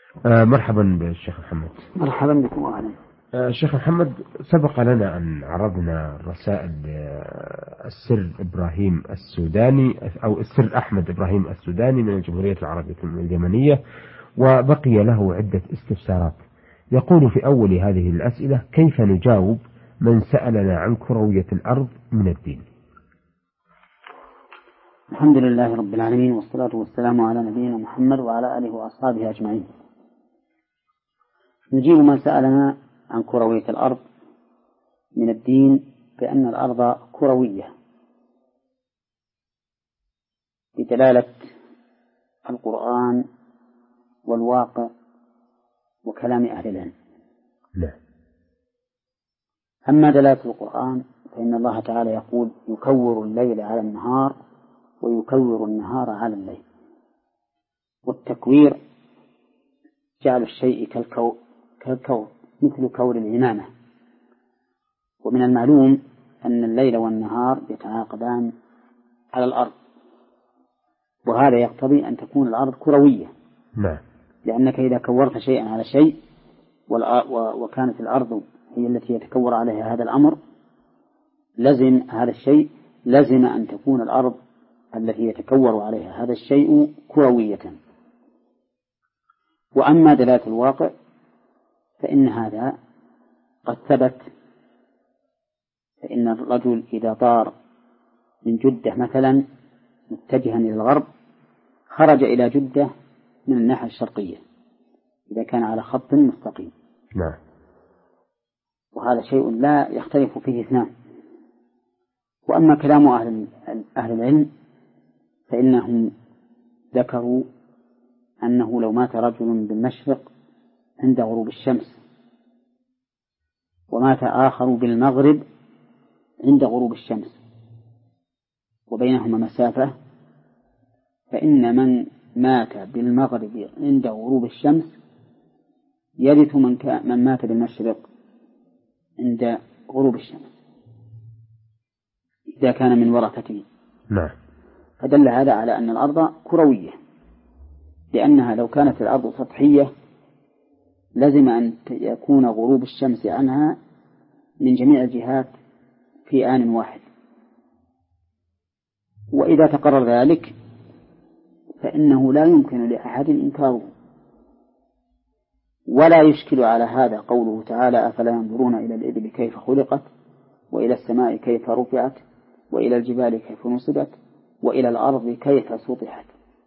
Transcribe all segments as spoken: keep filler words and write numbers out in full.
آه مرحبا بالشيخ محمد. مرحبا بكم أهلا. آه شيخ محمد، سبق لنا أن عرضنا رسائل آه السر إبراهيم السوداني أو السر أحمد إبراهيم السوداني من الجمهورية العربية اليمنية، وبقي له عدة استفسارات. يقول في أول هذه الأسئلة: كيف نجاوب من سألنا عن كروية الأرض من الدين؟ الحمد لله رب العالمين، والصلاة والسلام على نبينا محمد وعلى آله وأصحابه أجمعين. نجيب من سألنا عن كروية الأرض من الدين بأن الأرض كروية بدلالة القرآن والواقع وكلام أهل العلم. لا. أما دلالة القرآن فإن الله تعالى يقول: يكور الليل على النهار ويكور النهار على الليل. والتكوير جعل الشيء كالكور كالكور مثل كور العمامة. ومن المعلوم أن الليل والنهار يتعاقبان على الأرض، وهذا يقتضي أن تكون الأرض كروية. نعم. لأنك إذا كورت شيئا على شيء وكانت الأرض هي التي يتكور عليها هذا الأمر، لزم هذا الشيء لزم أن تكون الأرض التي يتكور عليها هذا الشيء كروية. وأما دلالة الواقع فإن هذا قد ثبت، فإن الرجل إذا طار من جدة مثلا متجها إلى الغرب خرج إلى جدة من الناحية الشرقية إذا كان على خط مستقيم. نعم. وهذا شيء لا يختلف فيه اثنان. وأما كلام أهل أهل العلم فإنهم ذكروا أنه لو مات رجل بالمشرق عند غروب الشمس ومات آخر بالمغرب عند غروب الشمس وبينهما مسافة، فإن من مات بالمغرب عند غروب الشمس يرث من, من مات بالمشرق عند غروب الشمس إذا كان من ورثته. نعم. فدل هذا على أن الأرض كروية، لأنها لو كانت الأرض سطحية لازم أن يكون غروب الشمس عنها من جميع الجهات في آن واحد. وإذا تقرر ذلك فإنه لا يمكن لأحد إنكاره. ولا يشكل على هذا قوله تعالى: أفلا ينظرون إلى الإبل كيف خلقت وإلى السماء كيف رفعت وإلى الجبال كيف نصبت وإلى الأرض كيف سطحت.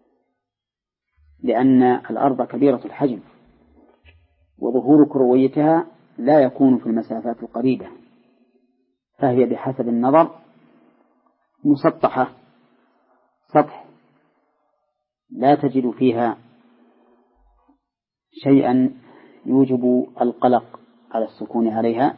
لأن الأرض كبيرة الحجم، وظهور كرويتها لا يكون في المسافات القريبة، فهي بحسب النظر مسطحة سطح لا تجد فيها شيئا يوجب القلق على السكون عليها،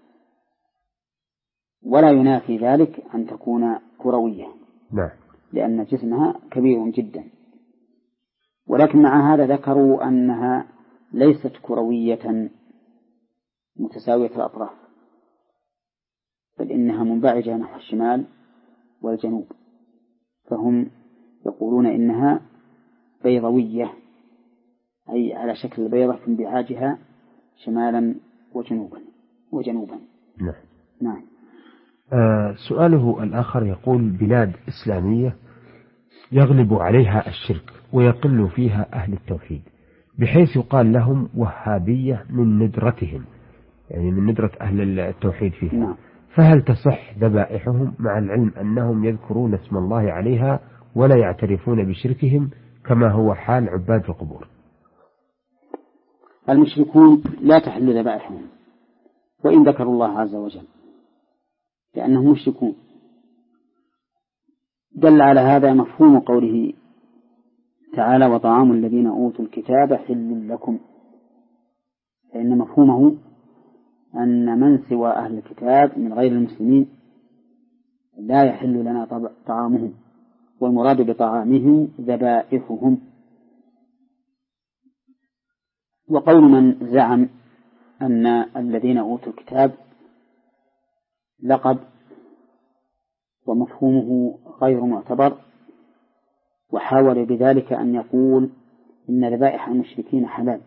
ولا ينافي ذلك أن تكون كروية. نعم. لأن جسمها كبير جدا. ولكن مع هذا ذكروا أنها ليست كروية متساوية الأطراف، بل إنها منبعجة نحو الشمال والجنوب، فهم يقولون إنها بيضوية، أي على شكل البيضة في انبعاجها شمالا وجنوبا وجنوبا. نعم. نعم. آه سؤاله الآخر يقول: بلاد إسلامية يغلب عليها الشرك ويقل فيها أهل التوحيد، بحيث يقال لهم وهابية من ندرتهم، يعني من ندرة أهل التوحيد فيها. نعم. فهل تصح ذبائحهم مع العلم أنهم يذكرون اسم الله عليها ولا يعترفون بشركهم كما هو حال عباد القبور؟ المشركون لا تحل ذبائحهم وإن ذكروا الله عز وجل، لأنهم مشركون. دل على هذا مفهوم قوله تعالى: وطعام الذين أوتوا الكتاب حل لكم، فإن مفهومه أن من سوى أهل الكتاب من غير المسلمين لا يحل لنا طعامهم، والمراد بطعامهم ذبائحهم. وقول من زعم أن الذين أوتوا الكتاب لقب ومفهومه غير معتبر، وحاول بذلك أن يقول إن ذبائح المشركين حلال.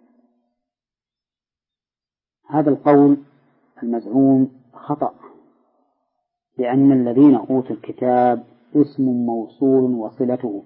هذا القول المزعوم خطأ، لأن الذين أوتوا الكتاب اسم موصول وصلته،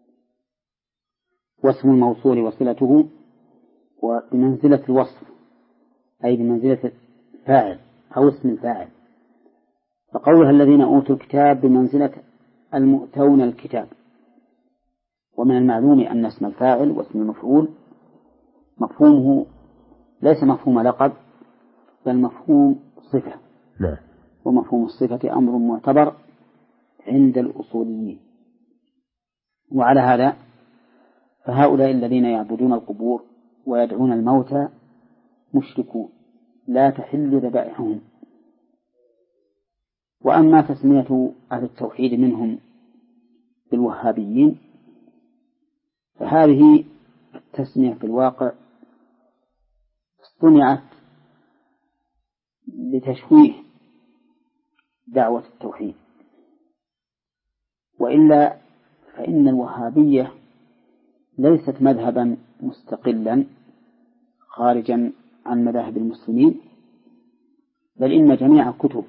واسم الموصول وصلته وبمنزلة الوصف، أي بمنزلة الفاعل أو اسم الفاعل. فقولها الذين أوتوا الكتاب بمنزلة المؤتون الكتاب. ومن المعلوم أن اسم الفاعل واسم المفعول مفهومه ليس مفهوم لقب، بل مفهوم صفة. لا. ومفهوم الصفة أمر معتبر عند الأصوليين. وعلى هذا فهؤلاء الذين يعبدون القبور ويدعون الموتى مشركون لا تحل ذبائحهم. وأما تسمية أهل التوحيد منهم بالوهابيين فهذه التسمية في الواقع صنعت لتشويه دعوة التوحيد، وإلا فإن الوهابية ليست مذهبا مستقلا خارجا عن مذاهب المسلمين، بل إن جميع كتب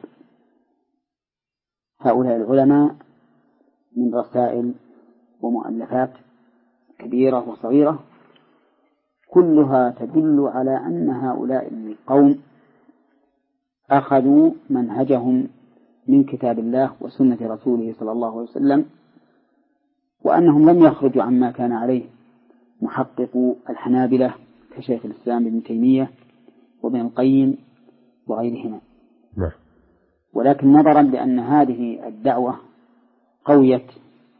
هؤلاء العلماء من رسائل ومؤلفات كبيرة وصغيرة كلها تدل على أن هؤلاء القوم أخذوا منهجهم من كتاب الله وسنة رسوله صلى الله عليه وسلم، وأنهم لم يخرجوا عما كان عليه محققو الحنابلة كشيخ الإسلام ابن تيمية وابن القيم وغيرهما. نعم. ولكن نظرا لأن هذه الدعوة قويت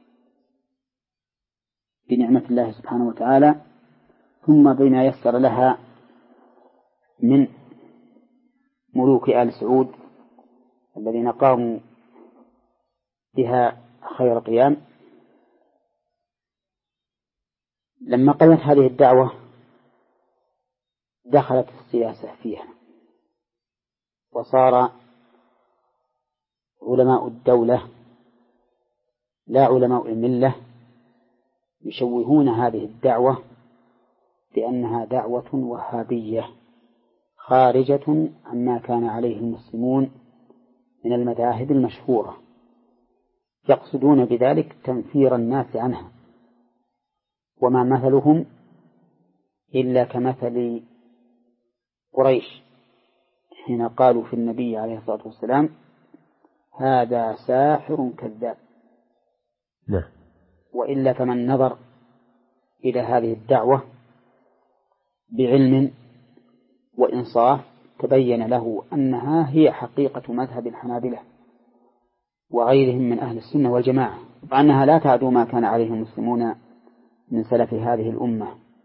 بنعمة الله سبحانه وتعالى، ثم بما يسر لها من ملوك آل سعود الذين قاموا بها خير قيام، لما قامت هذه الدعوة دخلت السياسة فيها، وصار علماء الدولة لا علماء الملة يشوهون هذه الدعوة بأنها دعوة وهابية خارجة عما كان عليه المسلمون من المذاهب المشهورة، يقصدون بذلك تنفير الناس عنها، وما مثلهم إلا كمثل قريش حين قالوا في النبي عليه الصلاة والسلام هذا ساحر كذاب. لا. وإلا فمن نظر إلى هذه الدعوة بعلم وإنصاف تبين له أنها هي حقيقة مذهب الحنابلة وغيرهم من أهل السنة والجماعة، وأنها لا تعدو ما كان عليه المسلمون من سلف هذه الأمة.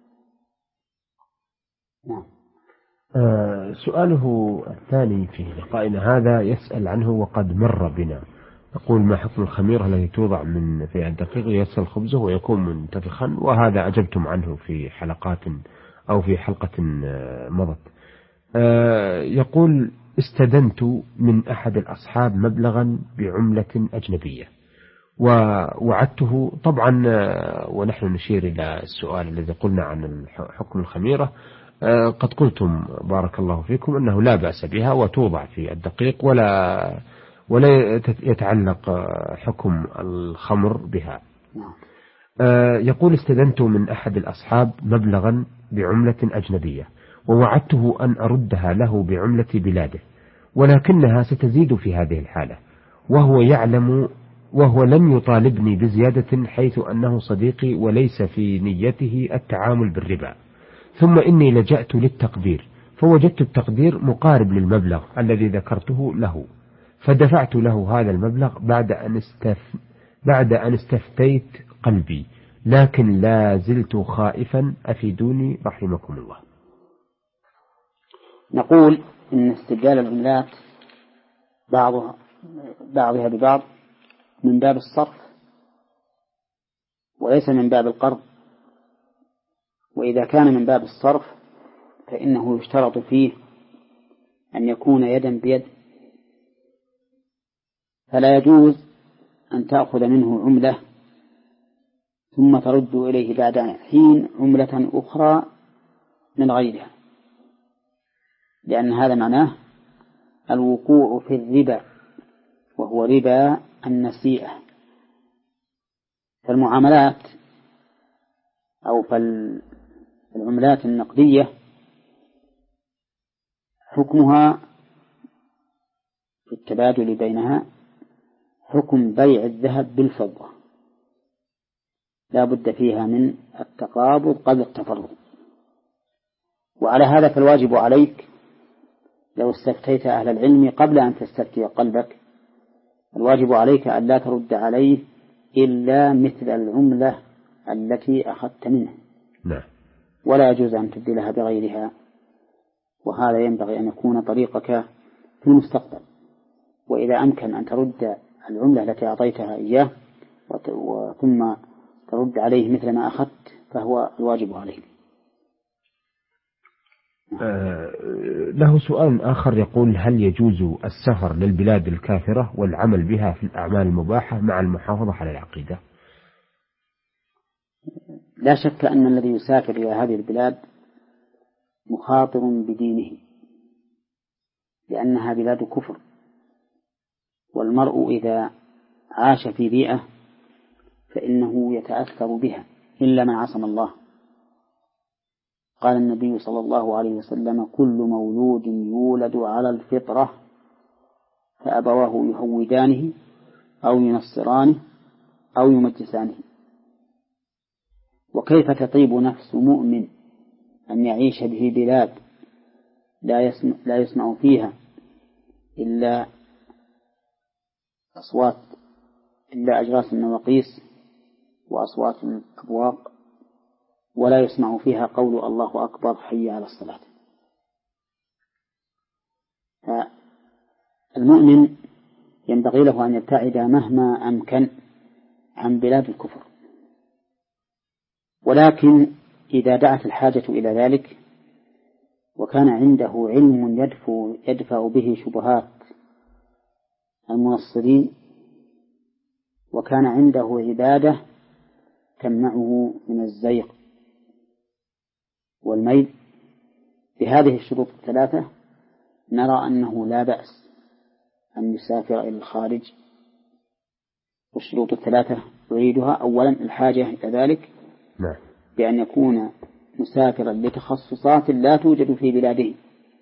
نعم. آه سؤاله الثاني في لقائنا هذا يسأل عنه وقد مر بنا، يقول ما حكم الخميرة التي توضع من في الدقيق يسل خبزه ويكون منتفخا، وهذا أجبتم عنه في حلقات أو في حلقة مضت. آه يقول استدنت من أحد الأصحاب مبلغا بعملة أجنبية ووعدته طبعا، ونحن نشير إلى السؤال الذي قلنا عن حكم الخميرة، قد قلتم بارك الله فيكم أنه لا بأس بها وتوضع في الدقيق ولا ولا يتعلق حكم الخمر بها. يقول استدنت من أحد الأصحاب مبلغا بعملة أجنبية ووعدته أن أردها له بعملة بلاده، ولكنها ستزيد في هذه الحالة، وهو يعلم وهو لم يطالبني بزيادة حيث أنه صديقي وليس في نيته التعامل بالربا. ثم إني لجأت للتقدير فوجدت التقدير مقارب للمبلغ الذي ذكرته له، فدفعت له هذا المبلغ بعد أن استف بعد أن استفتيت قلبي، لكن لا زلت خائفا، أفيدوني رحمكم الله. نقول إن استبدال العملات بعضها بعضها ببعض من باب الصرف وليس من باب القرض، وإذا كان من باب الصرف فإنه يشترط فيه أن يكون يدا بيد، فلا يجوز أن تأخذ منه عملة ثم ترد إليه بعد حين عملة أخرى من غيرها، لأن هذا معناه الوقوع في الربا، وهو ربا النسيئة. فالمعاملات أو فالعملات النقدية حكمها في التبادل بينها حكم بيع الذهب بالفضة، لا بد فيها من التقابض قبل التفرق. وعلى هذا فالواجب عليك لو استفتيت أهل العلم قبل أن تستفتي قلبك، الواجب عليك أن لا ترد عليه إلا مثل العملة التي أخذت منه، لا. ولا يجوز أن تبدلها بغيرها. وهذا ينبغي أن يكون طريقك في المستقبل. وإذا أمكن أن ترد العملة التي أعطيتها إياه ثم ترد عليه مثل ما أخذت فهو الواجب عليه. آه له سؤال آخر يقول: هل يجوز السفر للبلاد الكافرة والعمل بها في الأعمال المباحة مع المحافظة على العقيدة؟ لا شك أن الذي يسافر إلى هذه البلاد مخاطر بدينه، لأنها بلاد كفر، والمرء إذا عاش في بيئة فإنه يتأثر بها إلا ما عصم الله. قال النبي صلى الله عليه وسلم: كل مولود يولد على الفطرة فأبواه يهودانه أو ينصرانه أو يمجسانه. وكيف تطيب نفس مؤمن أن يعيش به بلاد لا يسمع, لا يسمع فيها إلا أصوات إلا أجراس النواقيس وأصوات الأبواق، ولا يسمع فيها قول الله أكبر حي على الصلاة. فالمؤمن ينبغي له أن يبتعد مهما أمكن عن بلاد الكفر، ولكن إذا دعت الحاجة إلى ذلك وكان عنده علم يدفع, يدفع به شبهات المنصرين، وكان عنده عبادة تمنعه من الزيغ والميل بهذه الشروط الثلاثة، نرى أنه لا بأس أن يسافر إلى الخارج. والشروط الثلاثة أريدها: أولا الحاجة إلى ذلك بأن يكون مسافرا لتخصصات لا توجد في بلاده،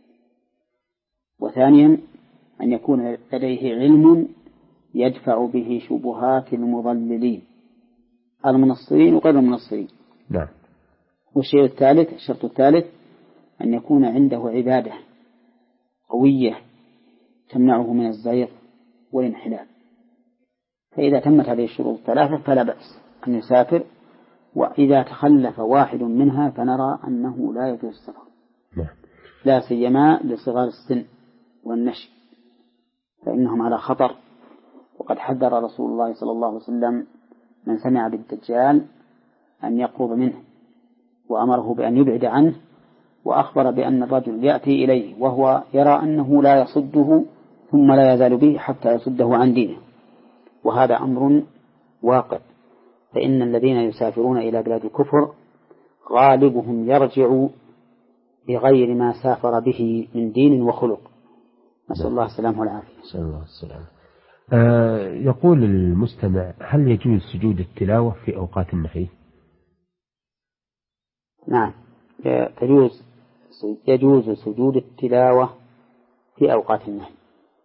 وثانيا أن يكون لديه علم يدفع به شبهات المضللين المنصرين وغير المنصرين. نعم. والشيء الثالث الشرط الثالث أن يكون عنده عبادة قوية تمنعه من الزيغ والانحلال. فإذا تمت هذه الشروط الثلاثة فلا بأس أن يسافر، وإذا تخلف واحد منها فنرى أنه لا يجوز السفر، لا سيما لصغار السن والنشء، فإنهم على خطر. وقد حذر رسول الله صلى الله عليه وسلم من سمع بالدجال أن يقرب منه، وأمره بأن يبعد عنه، وأخبر بأن الرجل يأتي إليه وهو يرى أنه لا يصده ثم لا يزال به حتى يصده عن دينه، وهذا أمر واقع. فإن الذين يسافرون إلى بلاد الكفر غالبهم يرجع بغير ما سافر به من دين وخلق، نسأل الله السلامة والعافية. نسأل الله السلامة. آه يقول المستمع: هل يجوز سجود التلاوة في أوقات النهي؟ نعم، يجوز يجوز سجود التلاوة في أوقات النهي،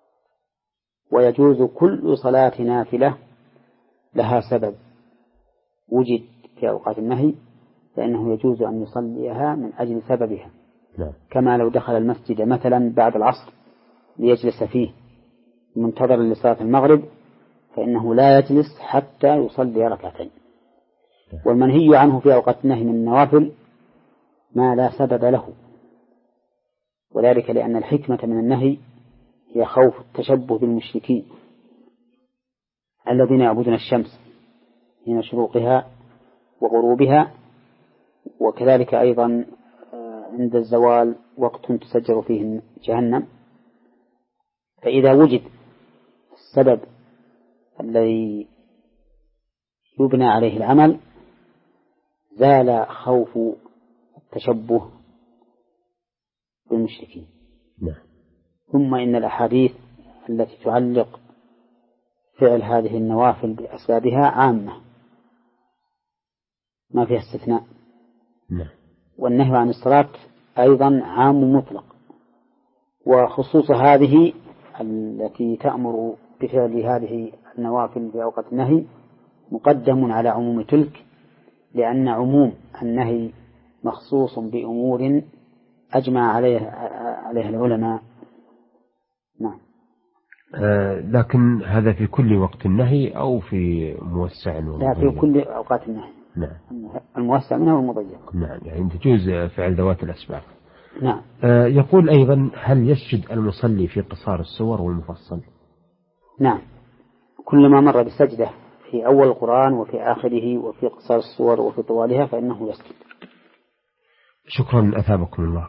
ويجوز كل صلاة نافلة لها سبب وجد في أوقات النهي، فإنه يجوز أن يصليها من أجل سببها. لا. كما لو دخل المسجد مثلا بعد العصر ليجلس فيه منتظر لصلاة المغرب، فإنه لا يجلس حتى يصلي ركعتين. والمنهي عنه في أوقات النهي من النوافل ما لا سبب له، وذلك لأن الحكمة من النهي هي خوف التشبه بالمشركين الذين يعبدون الشمس حين شروقها وغروبها، وكذلك أيضا عند الزوال وقت تسجر فيه جهنم. فإذا وجد السبب الذي يبنى عليه العمل زال خوف التشبه بالمشركين. نعم. ثم إن الأحاديث التي تعلق فعل هذه النوافل بأسبابها عامة ما فيها استثناء. نعم. والنهي عن الصلاة أيضا عام مطلق، وخصوص هذه التي تأمر بفعل هذه النوافل في أوقات النهي مقدم على عموم تلك، لأن عموم النهي مخصوص بأمور أجمع عليها عليها العلماء. نعم. آه لكن هذا في كل وقت النهي أو في موسع ومضيق؟ لا، في كل أوقات النهي. نعم. الموسع منها والمضيق. نعم، يعني تجوز فعل ذوات الأسباب. نعم. آه يقول أيضا: هل يسجد المصلي في قصار السور والمفصل؟ نعم، كل ما مر بسجدة في أول القرآن وفي آخره وفي قصار السور وفي طوالها فإنه يسجد. شكرا، أثابكم الله.